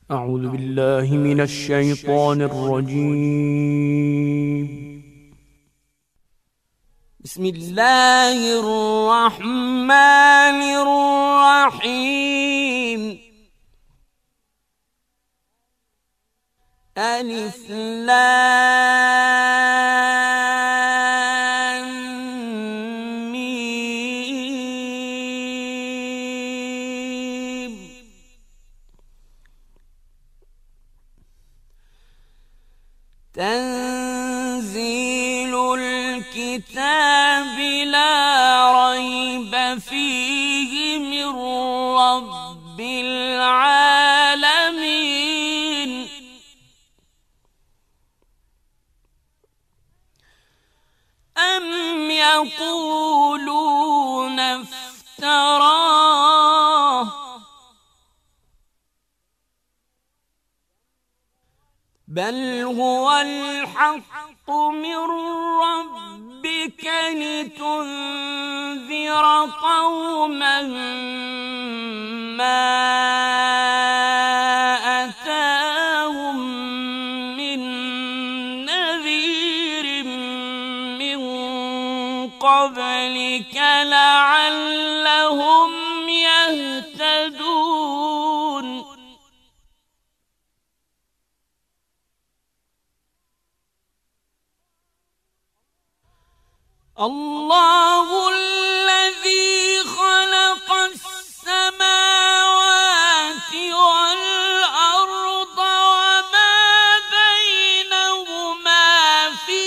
أعوذ بالله من الشيطان الرجيم. بسم الله الرحمن الرحيم. ألف لام ميم. تنزيل الكتاب لا ريب فيه من رب العالمين. أم يقولون افتراه بل هو الحق من ربك لتنذر قوما ما أتاهم من نذير من قبلك لعلهم يهتدون. الله الذي خلق السماوات والأرض وما بينهما في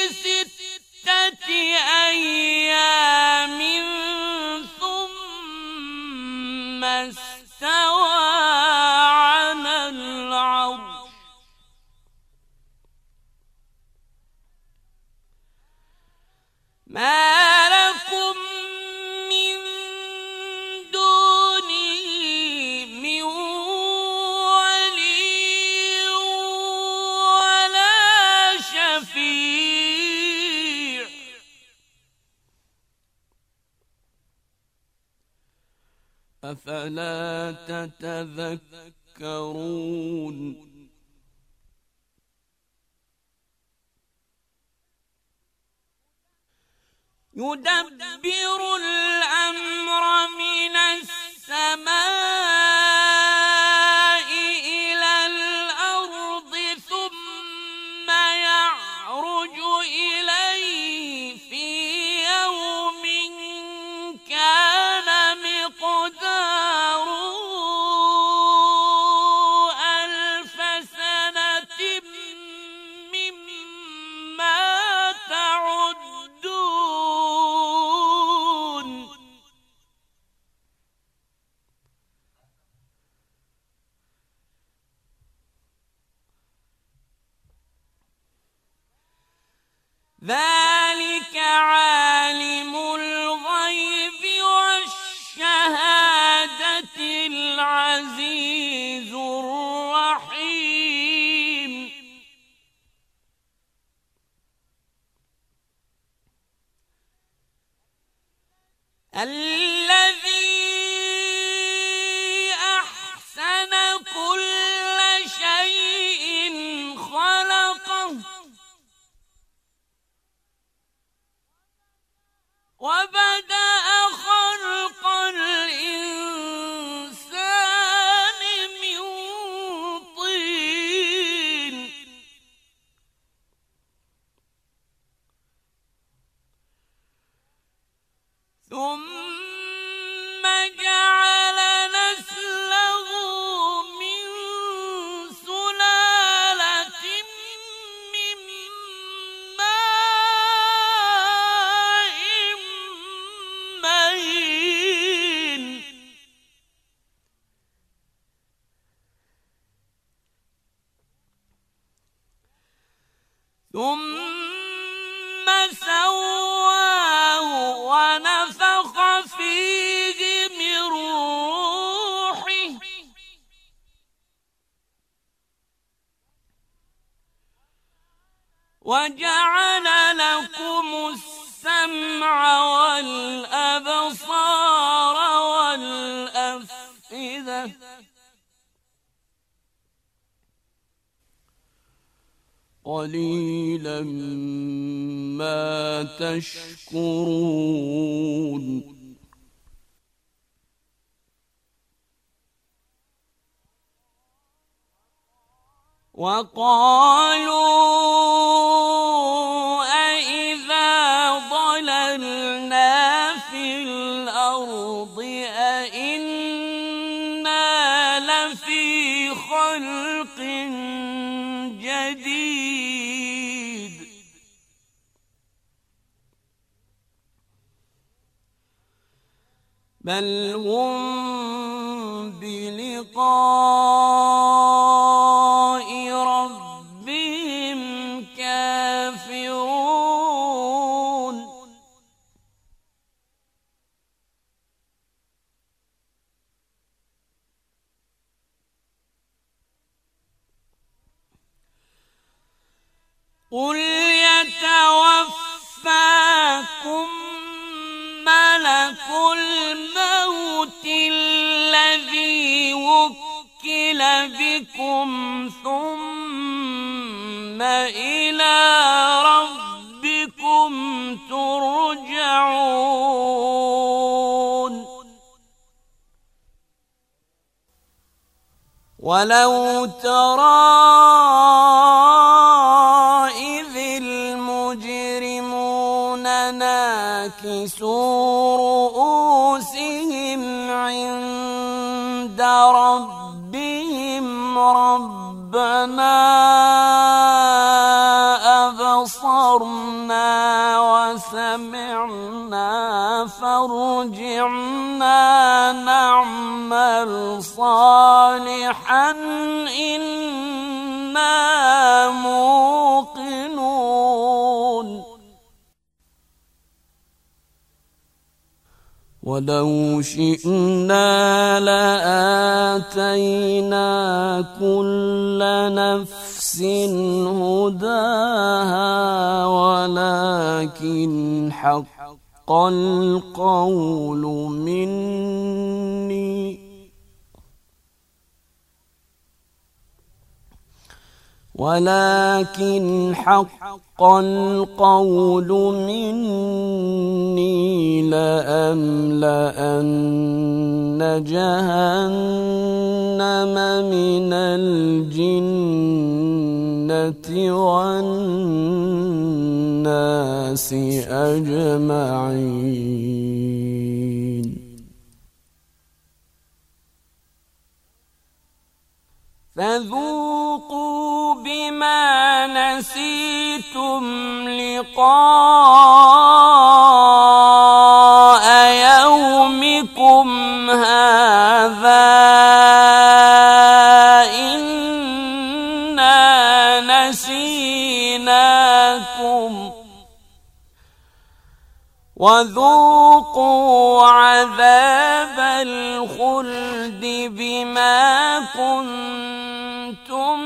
6 أيام ثم استوى على العرش. ما لكم من دونه من ولي ولا شفيع أفلا تتذكرون. يدبر الأمر من السماء إلى الأرض ثم يعرج إليه في يوم كان مقداره 1000 سنة مما تعدون. ذلك عالم الغيب والشهادة العزيز الرحيم. الذي أحسن كل شيء خلقه وبدأ خلق الإنسان من طين ثم جعل نسله من سلالة من ماء مهين ثم سواه ونفخ فيه من روحه وجعل لكم السمع والأبصار والأفئدة قليلا ما تشكرون وقالوا أإذا ضللنا في الأرض أإنا لفي خلق جديد بل هم بلقاء ربهم كافرون قل يتوفاكم ملك الموت الذي وكل بكم ثم إلى ربكم ترجعون ولو ترى إذ المجرمون ناكسوا رؤوسهم عند ربهم ربنا أبصرنا وسمعنا فارجعنا نعمل صالحا إنا موقنون ولو شئنا لآتينا كل نفس هداها ولكن حق القول مني لأملأن جهنم من الجنة والناس أجمعين فذوقوا بما نسيتم لقاء يومكم هذا إنا نسيناكم وذوقوا عذاب الخلد بما كنتم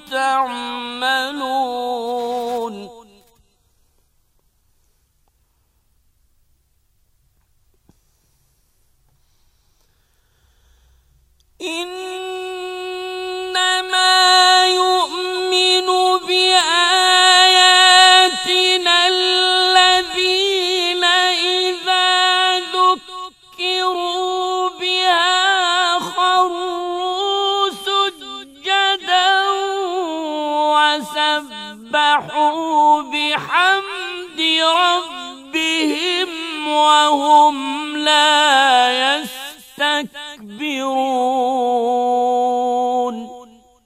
تعملون إنما يؤمن بآياتنا الذين إذا ذكروا بها خروا سجدا وسبحوا بحمد ربهم وهم لا يستكبرون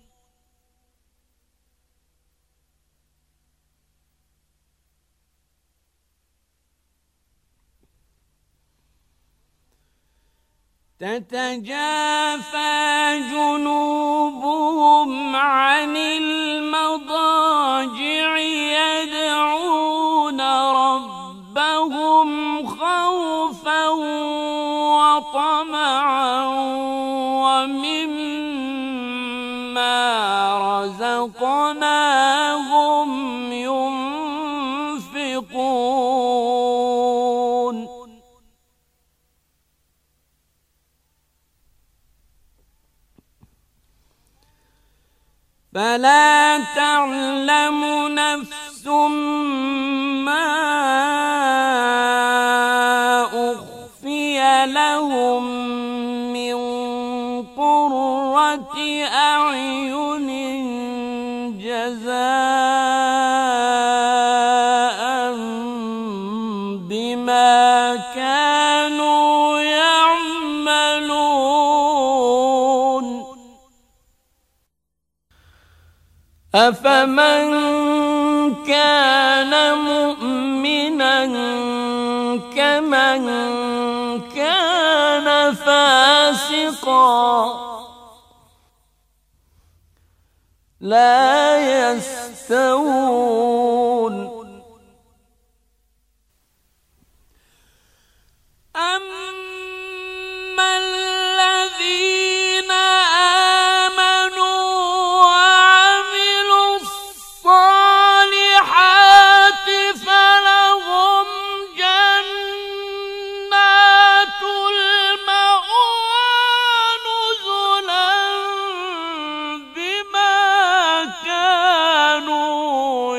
تتجافى جنوبهم عن المضاجع يدعون ربهم خوفا وطمعا ومما رزقناهم ينفقون فلا تعلم نفس ما أخفي لهم من قرة أعين جزاء بما كانوا يعملون أفمن كان مؤمنا كمن كان فاسقا لا يستوون أما الذين آمنوا وعملوا الصالحات فلهم جنات المأوى نزلا بما كانوا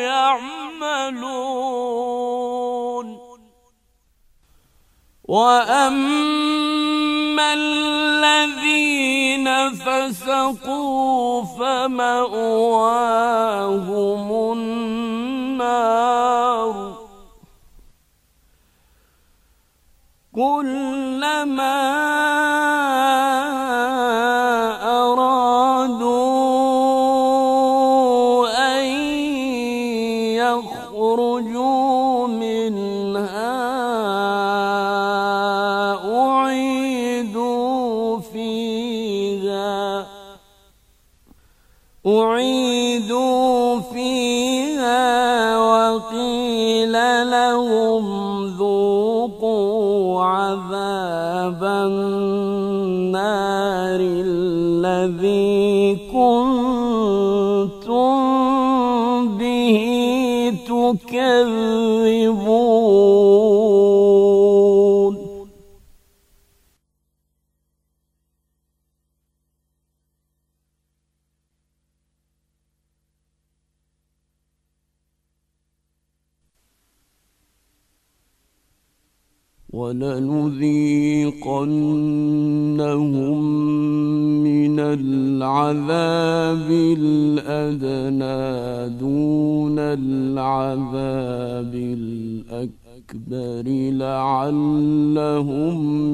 يعملون وأما الذين فسقوا فمأواهم النار كلما أرادوا أن يخرجوا منها أعيدوا فيها وقيل لهم ذوقوا عذاب النار الذي كنتم به تكذبون ولنذيقنهم من العذاب الأدنى دون العذاب الأكبر لعلهم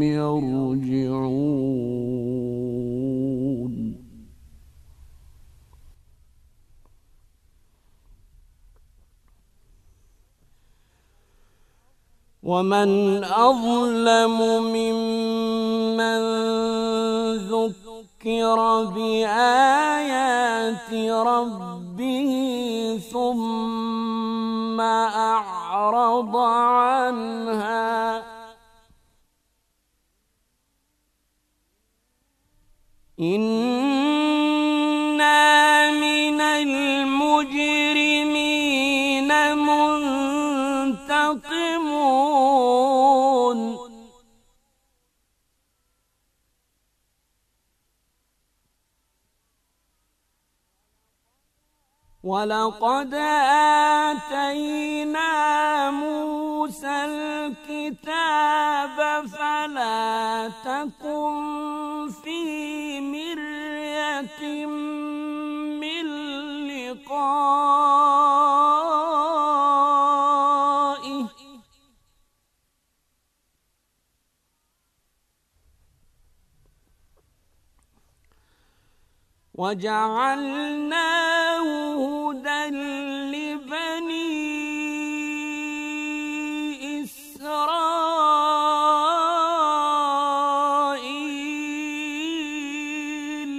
يرجعون ومن أظلم ممن ذكر بآيات ربه ثم أعرض عنها إنا من المجرمين منتقمون ولقد آتينا موسى الكتاب فلا تكن في مرية من لقائه وجعلناه هدى لبني إسرائيل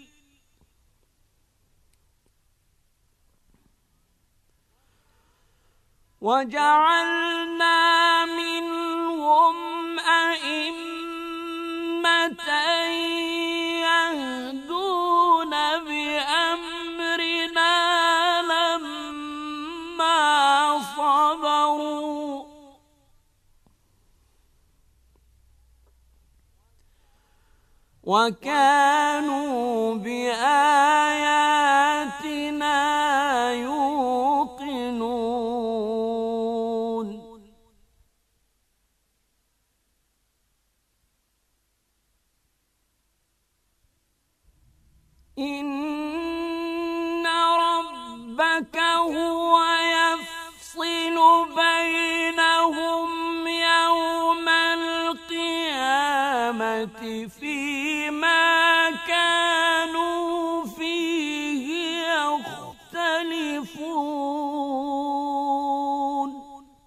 وجعلنا منهم أئمة يهدون بأمرنا لما صبروا وكانوا بآياتنا ربك هو يفصل بينهم يوم القيامة فيما كانوا فيه يختلفون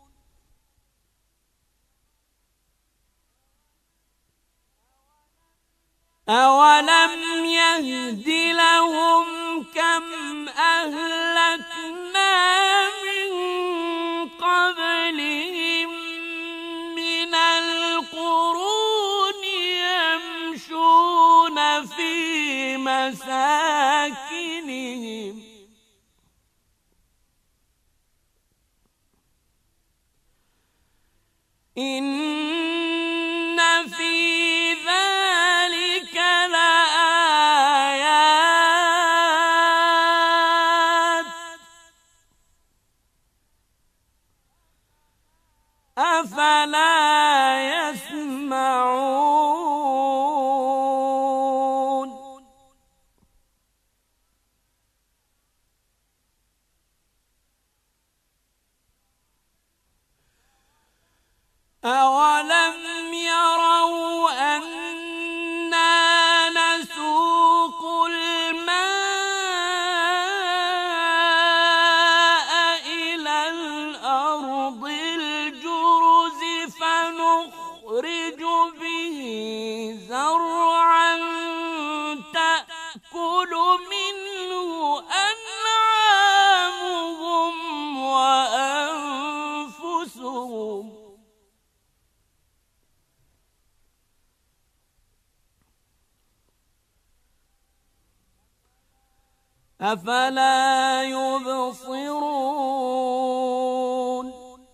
أولم يهد لهم كم أهلكنا من قبلهم من القرون يمشون في مساكنهم إن في ذلك لآيات أفلا يسمعون أولم يروا أنا نسوق الماء إلى الأرض الجرز فنخرج به زرعا تأكل منه أنعامهم وأنفسهم أفلا يبصرون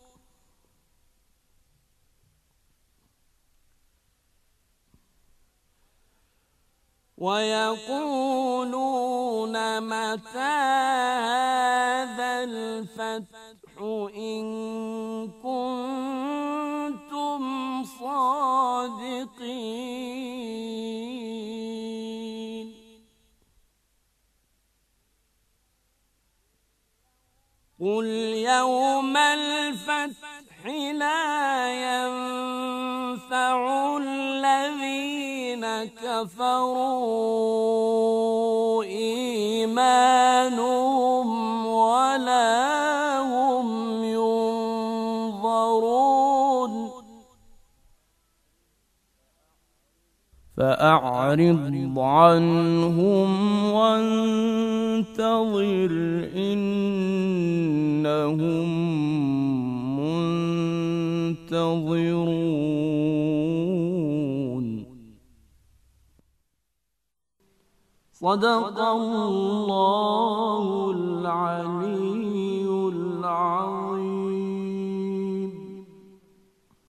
ويقولون متى هذا الفتح إن كنتم صادقين قل يوم الفتح لا ينفع الذين كفروا إيمانهم ولا هم ينظرون فأعرض عنهم وانتظر إنهم منتظرون صدق الله العلي العظيم.